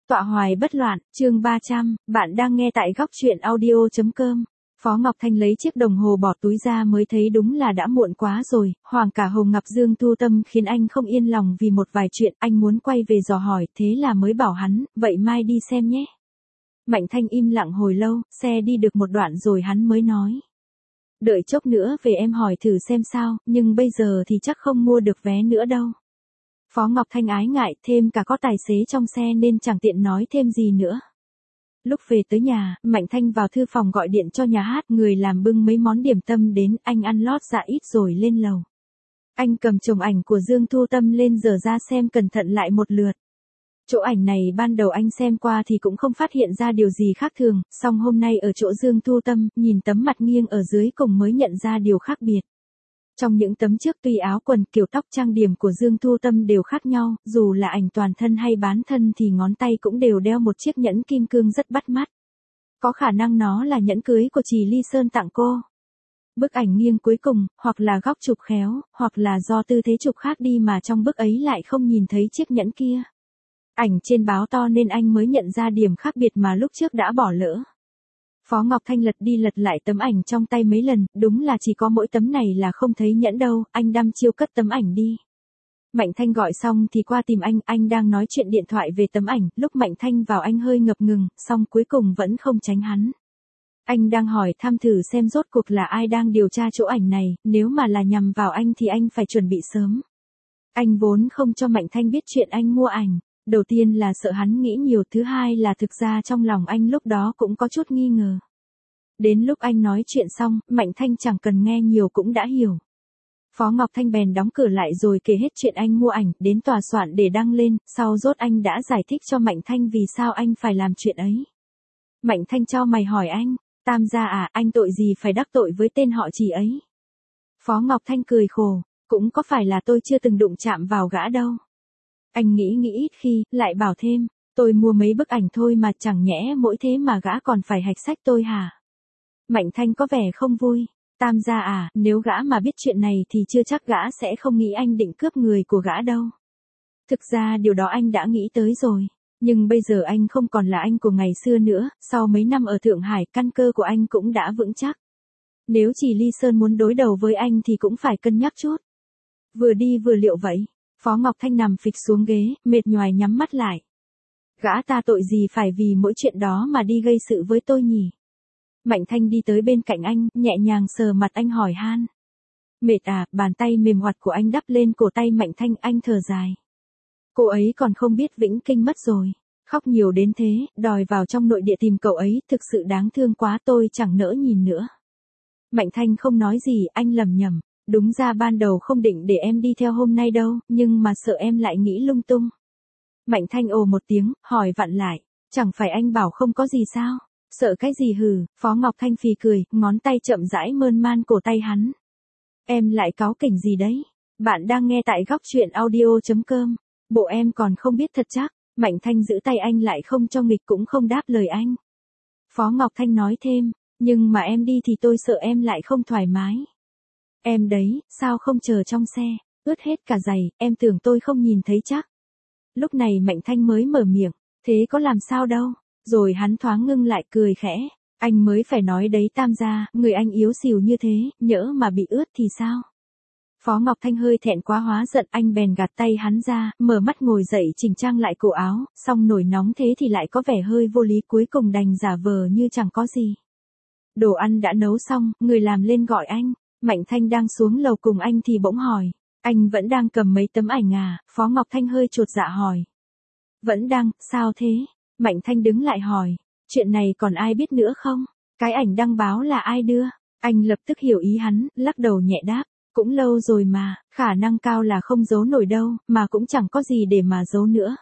Tọa hoài bất loạn, chương 300, bạn đang nghe tại góc truyện audio.com. Phó Ngọc Thanh lấy chiếc đồng hồ bỏ túi ra mới thấy đúng là đã muộn quá rồi, Hoàng cả Hồng Ngọc Dương Thu Tâm khiến anh không yên lòng vì một vài chuyện, anh muốn quay về dò hỏi, thế là mới bảo hắn, vậy mai đi xem nhé. Mạnh Thanh im lặng hồi lâu, xe đi được một đoạn rồi hắn mới nói. Đợi chốc nữa về em hỏi thử xem sao, nhưng bây giờ thì chắc không mua được vé nữa đâu. Phó Ngọc Thanh ái ngại, thêm cả có tài xế trong xe nên chẳng tiện nói thêm gì nữa. Lúc về tới nhà, Mạnh Thanh vào thư phòng gọi điện cho nhà hát, người làm bưng mấy món điểm tâm đến, anh ăn lót dạ ít rồi lên lầu. Anh cầm chồng ảnh của Dương Thu Tâm lên dở ra xem cẩn thận lại một lượt. Chỗ ảnh này ban đầu anh xem qua thì cũng không phát hiện ra điều gì khác thường, song hôm nay ở chỗ Dương Thu Tâm, nhìn tấm mặt nghiêng ở dưới cùng mới nhận ra điều khác biệt. Trong những tấm trước tuy áo quần kiểu tóc trang điểm của Dương Thu Tâm đều khác nhau, dù là ảnh toàn thân hay bán thân thì ngón tay cũng đều đeo một chiếc nhẫn kim cương rất bắt mắt. Có khả năng nó là nhẫn cưới của Trì Ly Sơn tặng cô. Bức ảnh nghiêng cuối cùng, hoặc là góc chụp khéo, hoặc là do tư thế chụp khác đi mà trong bức ấy lại không nhìn thấy chiếc nhẫn kia. Ảnh trên báo to nên anh mới nhận ra điểm khác biệt mà lúc trước đã bỏ lỡ. Phó Ngọc Thanh lật đi lật lại tấm ảnh trong tay mấy lần, đúng là chỉ có mỗi tấm này là không thấy nhẫn đâu, anh đăm chiêu cất tấm ảnh đi. Mạnh Thanh gọi xong thì qua tìm anh đang nói chuyện điện thoại về tấm ảnh, lúc Mạnh Thanh vào anh hơi ngập ngừng, song cuối cùng vẫn không tránh hắn. Anh đang hỏi thăm thử xem rốt cuộc là ai đang điều tra chỗ ảnh này, nếu mà là nhằm vào anh thì anh phải chuẩn bị sớm. Anh vốn không cho Mạnh Thanh biết chuyện anh mua ảnh. Đầu tiên là sợ hắn nghĩ nhiều, thứ hai là thực ra trong lòng anh lúc đó cũng có chút nghi ngờ. Đến lúc anh nói chuyện xong, Mạnh Thanh chẳng cần nghe nhiều cũng đã hiểu. Phó Ngọc Thanh bèn đóng cửa lại rồi kể hết chuyện anh mua ảnh, đến tòa soạn để đăng lên, sau rốt anh đã giải thích cho Mạnh Thanh vì sao anh phải làm chuyện ấy. Mạnh Thanh chau mày hỏi anh, Tam gia à, anh tội gì phải đắc tội với tên họ Trì ấy? Phó Ngọc Thanh cười khổ, cũng có phải là tôi chưa từng đụng chạm vào gã đâu. Anh nghĩ ít khi, lại bảo thêm, tôi mua mấy bức ảnh thôi mà chẳng nhẽ mỗi thế mà gã còn phải hạch sách tôi hả? Mạnh Thanh có vẻ không vui, Tam gia à, nếu gã mà biết chuyện này thì chưa chắc gã sẽ không nghĩ anh định cướp người của gã đâu. Thực ra điều đó anh đã nghĩ tới rồi, nhưng bây giờ anh không còn là anh của ngày xưa nữa, sau mấy năm ở Thượng Hải căn cơ của anh cũng đã vững chắc. Nếu Trì Ly Sơn muốn đối đầu với anh thì cũng phải cân nhắc chút. Vừa đi vừa liệu vậy. Phó Ngọc Thanh nằm phịch xuống ghế, mệt nhoài nhắm mắt lại. Gã ta tội gì phải vì mỗi chuyện đó mà đi gây sự với tôi nhỉ? Mạnh Thanh đi tới bên cạnh anh, nhẹ nhàng sờ mặt anh hỏi han. Mệt à, bàn tay mềm oặt của anh đắp lên cổ tay Mạnh Thanh, anh thở dài. Cô ấy còn không biết Vĩnh Kinh mất rồi. Khóc nhiều đến thế, đòi vào trong nội địa tìm cậu ấy, thực sự đáng thương quá, tôi chẳng nỡ nhìn nữa. Mạnh Thanh không nói gì, anh lẩm nhẩm. Đúng ra ban đầu không định để em đi theo hôm nay đâu, nhưng mà sợ em lại nghĩ lung tung. Mạnh Thanh ồ một tiếng, hỏi vặn lại, chẳng phải anh bảo không có gì sao? Sợ cái gì hừ? Phó Ngọc Thanh phì cười, ngón tay chậm rãi mơn man cổ tay hắn. Em lại cáu kỉnh gì đấy? Bạn đang nghe tại góc truyện audio.com. Bộ em còn không biết thật chắc. Mạnh Thanh giữ tay anh lại không cho nghịch cũng không đáp lời anh. Phó Ngọc Thanh nói thêm, nhưng mà em đi thì tôi sợ em lại không thoải mái. Em đấy, sao không chờ trong xe, ướt hết cả giày, em tưởng tôi không nhìn thấy chắc. Lúc này Mạnh Thanh mới mở miệng, thế có làm sao đâu, rồi hắn thoáng ngưng lại cười khẽ, anh mới phải nói đấy Tam gia, người anh yếu xìu như thế, nhỡ mà bị ướt thì sao? Phó Ngọc Thanh hơi thẹn quá hóa giận, anh bèn gạt tay hắn ra, mở mắt ngồi dậy chỉnh trang lại cổ áo, xong nổi nóng thế thì lại có vẻ hơi vô lý, cuối cùng đành giả vờ như chẳng có gì. Đồ ăn đã nấu xong, người làm lên gọi anh. Mạnh Thanh đang xuống lầu cùng anh thì bỗng hỏi, anh vẫn đang cầm mấy tấm ảnh à? Phó Ngọc Thanh hơi chột dạ hỏi. Vẫn đang, sao thế? Mạnh Thanh đứng lại hỏi, chuyện này còn ai biết nữa không? Cái ảnh đăng báo là ai đưa? Anh lập tức hiểu ý hắn, lắc đầu nhẹ đáp, cũng lâu rồi mà, khả năng cao là không giấu nổi đâu, mà cũng chẳng có gì để mà giấu nữa.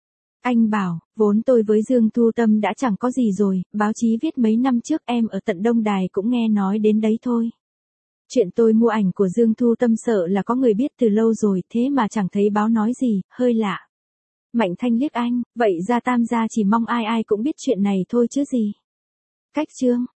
Anh bảo, vốn tôi với Dương Thu Tâm đã chẳng có gì rồi, báo chí viết mấy năm trước em ở tận Đông Đài cũng nghe nói đến đấy thôi. Chuyện tôi mua ảnh của Dương Thu Tâm sợ là có người biết từ lâu rồi, thế mà chẳng thấy báo nói gì, hơi lạ. Mạnh Thanh liếc anh, vậy ra Tam gia chỉ mong ai ai cũng biết chuyện này thôi chứ gì. Cách chương.